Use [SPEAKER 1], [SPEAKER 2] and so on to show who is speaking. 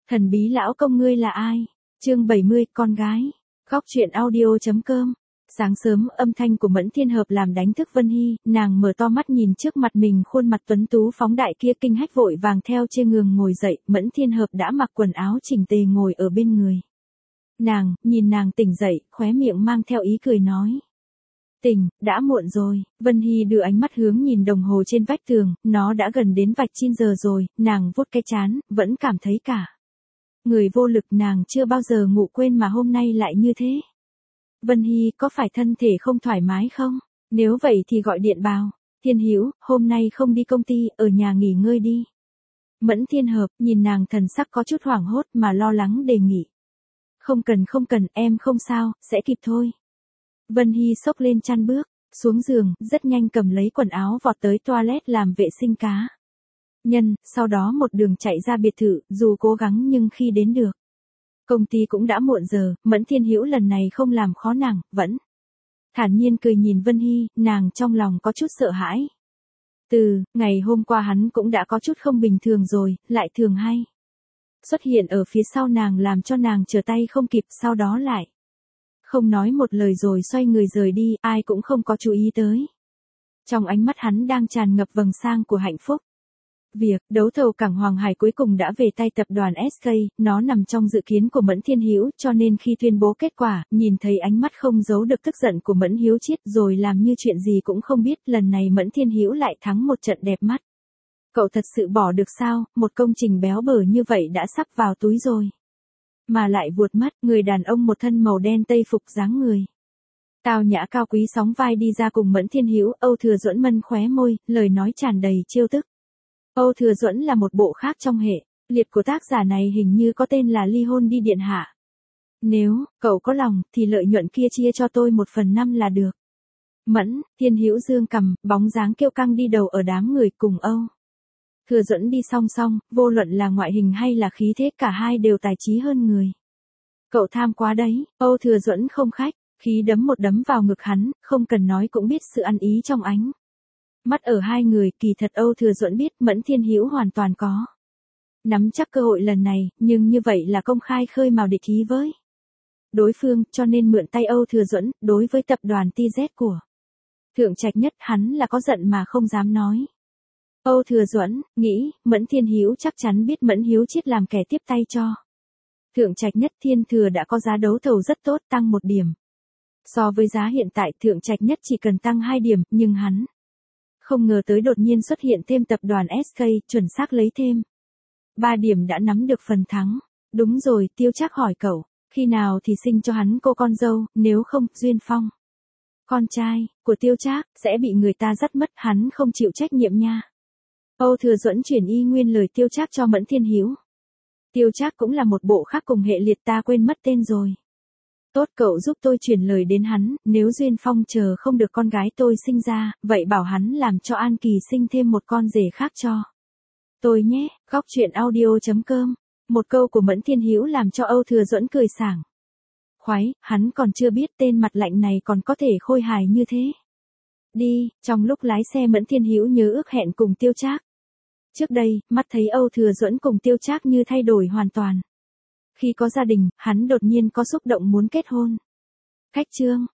[SPEAKER 1] Thần bí lão công ngươi là ai? Chương 70, con gái. Góc truyện audio.com. Sáng sớm, âm thanh của Mẫn Thiên Hợp làm đánh thức Vân Hy, nàng mở to mắt nhìn trước mặt mình khuôn mặt tuấn tú phóng đại kia, kinh hách vội vàng theo trên giường ngồi dậy. Mẫn Thiên Hợp đã mặc quần áo chỉnh tề ngồi ở bên người nàng, nhìn nàng tỉnh dậy, khóe miệng mang theo ý cười nói: Tỉnh, đã muộn rồi. Vân Hy đưa ánh mắt hướng nhìn đồng hồ trên vách tường, nó đã gần đến vạch 9 giờ rồi. Nàng vuốt cái trán, vẫn cảm thấy cả người vô lực. Nàng chưa bao giờ ngủ quên mà hôm nay lại như thế. Vân Hy, có phải thân thể không thoải mái không? Nếu vậy thì gọi điện bảo Thiên Hữu, hôm nay không đi công ty, ở nhà nghỉ ngơi đi. Mẫn Thiên Hợp nhìn nàng, thần sắc có chút hoảng hốt mà lo lắng đề nghị: Không cần, em không sao, sẽ kịp thôi. Vân Hy xốc lên chăn bước xuống giường, rất nhanh cầm lấy quần áo vọt tới toilet làm vệ sinh cá nhân, sau đó một đường chạy ra biệt thự. Dù cố gắng nhưng khi đến được công ty cũng đã muộn giờ. Mẫn Thiên Hữu lần này không làm khó nàng, vẫn thản nhiên cười nhìn Vân Hy. Nàng trong lòng có chút sợ hãi. Từ ngày hôm qua hắn cũng đã có chút không bình thường rồi, lại thường hay xuất hiện ở phía sau nàng, làm cho nàng trở tay không kịp, sau đó lại không nói một lời rồi xoay người rời đi, ai cũng không có chú ý tới. Trong ánh mắt hắn đang tràn ngập vầng sáng của hạnh phúc. Việc đấu thầu cảng Hoàng Hải cuối cùng đã về tay tập đoàn SK, nó nằm trong dự kiến của Mẫn Thiên Hữu, cho nên khi tuyên bố kết quả, nhìn thấy ánh mắt không giấu được tức giận của Mẫn Hiếu Chiết, rồi làm như chuyện gì cũng không biết. Lần này Mẫn Thiên Hữu lại thắng một trận đẹp mắt. Cậu thật sự bỏ được sao? Một công trình béo bở như vậy đã sắp vào túi rồi, mà lại vuột mắt. Người đàn ông một thân màu đen tây phục, dáng người tao nhã cao quý sóng vai đi ra cùng Mẫn Thiên Hữu. Âu Thừa Duẫn mân khóe môi, lời nói tràn đầy trêu tức. Âu Thừa Duẫn là một bộ khác trong hệ liệt của tác giả này, hình như có tên là Ly Hôn Đi Điện Hạ. Nếu cậu có lòng thì lợi nhuận kia chia cho tôi 1/5 là được. Mẫn Thiên Hữu dương cằm, bóng dáng kiêu căng đi đầu ở đám người, cùng Âu Thừa Duẫn đi song song. Vô luận là ngoại hình hay là khí thế, cả hai đều tài trí hơn người. Cậu tham quá đấy. Âu Thừa Duẫn không khách khí đấm một đấm vào ngực hắn, không cần nói cũng biết sự ăn ý trong ánh mắt ở hai người. Kỳ thật Âu Thừa Duẫn biết Mẫn Thiên Hữu hoàn toàn có nắm chắc cơ hội lần này, nhưng như vậy là công khai khơi mào địch ý với đối phương, cho nên mượn tay Âu Thừa Duẫn. Đối với tập đoàn TZ của Thượng Trạch Nhất, hắn là có giận mà không dám nói. Âu Thừa Duẫn nghĩ Mẫn Thiên Hữu chắc chắn biết Mẫn Hiếu Chiết làm kẻ tiếp tay cho Thượng Trạch Nhất. Thiên Thừa đã có giá đấu thầu rất tốt, tăng 1 điểm. So với giá hiện tại, Thượng Trạch Nhất chỉ cần tăng 2 điểm, nhưng hắn không ngờ tới đột nhiên xuất hiện thêm tập đoàn SK, chuẩn xác lấy thêm 3 điểm đã nắm được phần thắng. Đúng rồi, Tiêu Trác hỏi cậu, khi nào thì sinh cho hắn cô con dâu, nếu không, Duyên Phong, con trai của Tiêu Trác, sẽ bị người ta dắt mất, hắn không chịu trách nhiệm nha. Âu Thừa Duẫn chuyển y nguyên lời Tiêu Trác cho Mẫn Thiên Hữu. Tiêu Trác cũng là một bộ khác cùng hệ liệt, ta quên mất tên rồi. Tốt, cậu giúp tôi truyền lời đến hắn, nếu Duyên Phong chờ không được con gái tôi sinh ra, vậy bảo hắn làm cho An Kỳ sinh thêm một con rể khác cho tôi nhé. Góc truyện audio.com. Một câu của Mẫn Thiên Hữu làm cho Âu Thừa Duẫn cười sảng khoái, hắn còn chưa biết tên mặt lạnh này còn có thể khôi hài như thế. Đi, trong lúc lái xe Mẫn Thiên Hữu nhớ ước hẹn cùng Tiêu Trác. Trước đây, mắt thấy Âu Thừa Duẫn cùng Tiêu Trác như thay đổi hoàn toàn. Khi có gia đình, hắn đột nhiên có xúc động muốn kết hôn. Khách trương,